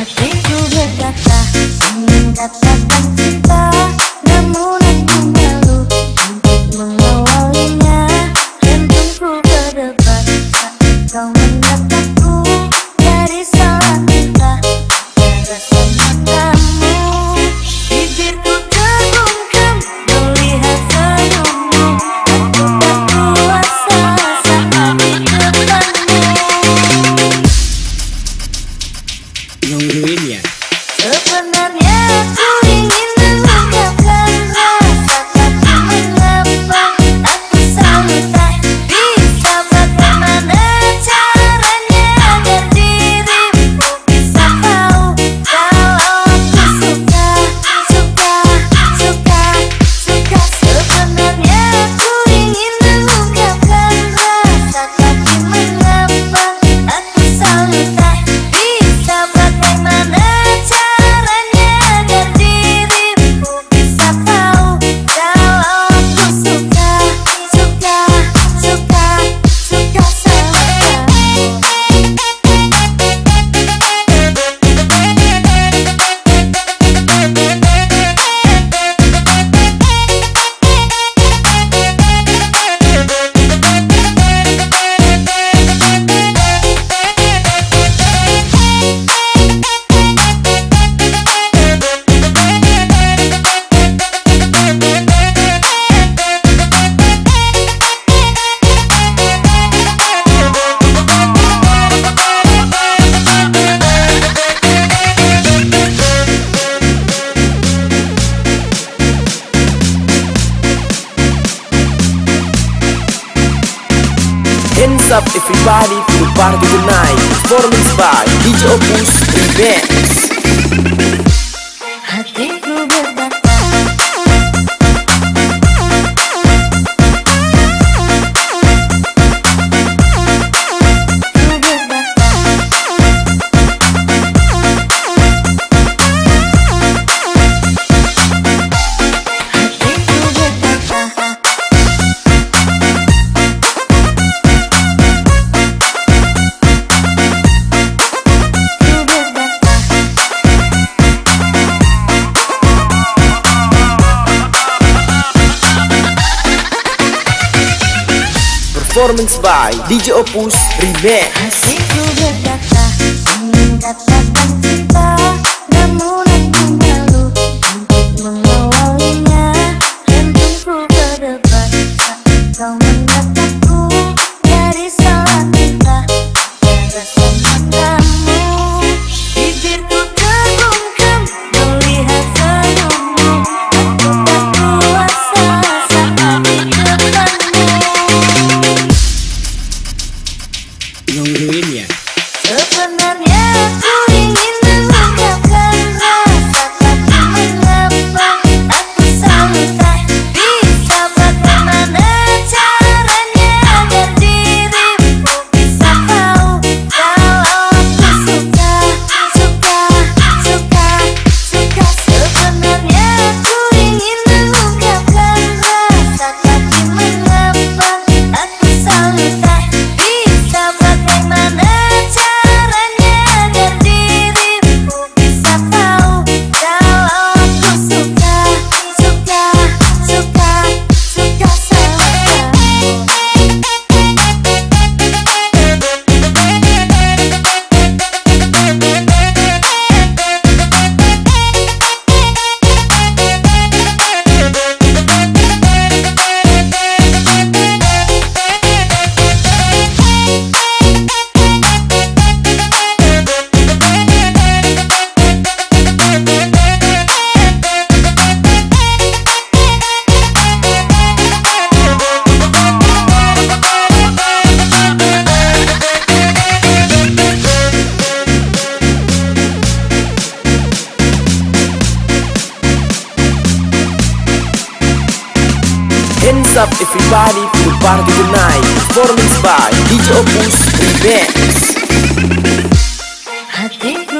Hatiku berkata ingin katakan cinta, namun aku malu untuk mengawalinya. Jantungku berdebar saat kau menatapku dari salah kita. Rasa matamu, bibirku terbungkam melihat senyummu. Aku tak kuasa saat di depanmu. Nungguin ya. Sebenarnya aku ingin mengungkapkan rasa kaki mengapa aku selalu tak bisa. Bagaimana caranya agar dirimu bisa tahu kalau aku suka. Sebenarnya aku ingin mengungkapkan rasa kaki mengapa aku selalu tak bisa. Bagaimana caranya agar dirimu bisa tahu kalau aku suka sama Hands up everybody to the party tonight. Performance by DJ Opus Remix. hatiku berkata. Performance by DJ Opus Remix. Hatiku berkata ingin katakan cinta, namun aku malu untuk mengawalinya. Jantungku berdebar saat kau menatapku dari salah kita. Rasa matamu, bibirku terbungkam melihat senyummu. Aku tak kuasa saat di depanmu. Nungguin ya. Sebenarnya aku ingin mengungkapkan rasa kaki mengapa aku selalu tak bisa. Bagaimana caranya agar dirimu bisa tahu kalau aku suka. Sebenarnya aku ingin mengungkapkan rasa kaki mengapa aku selalu tak bisa. Bagaimana caranya agar dirimu bisa tahu kalau aku suka sama Hands up everybody to the party tonight. Performance by DJ Opus Remix. hatiku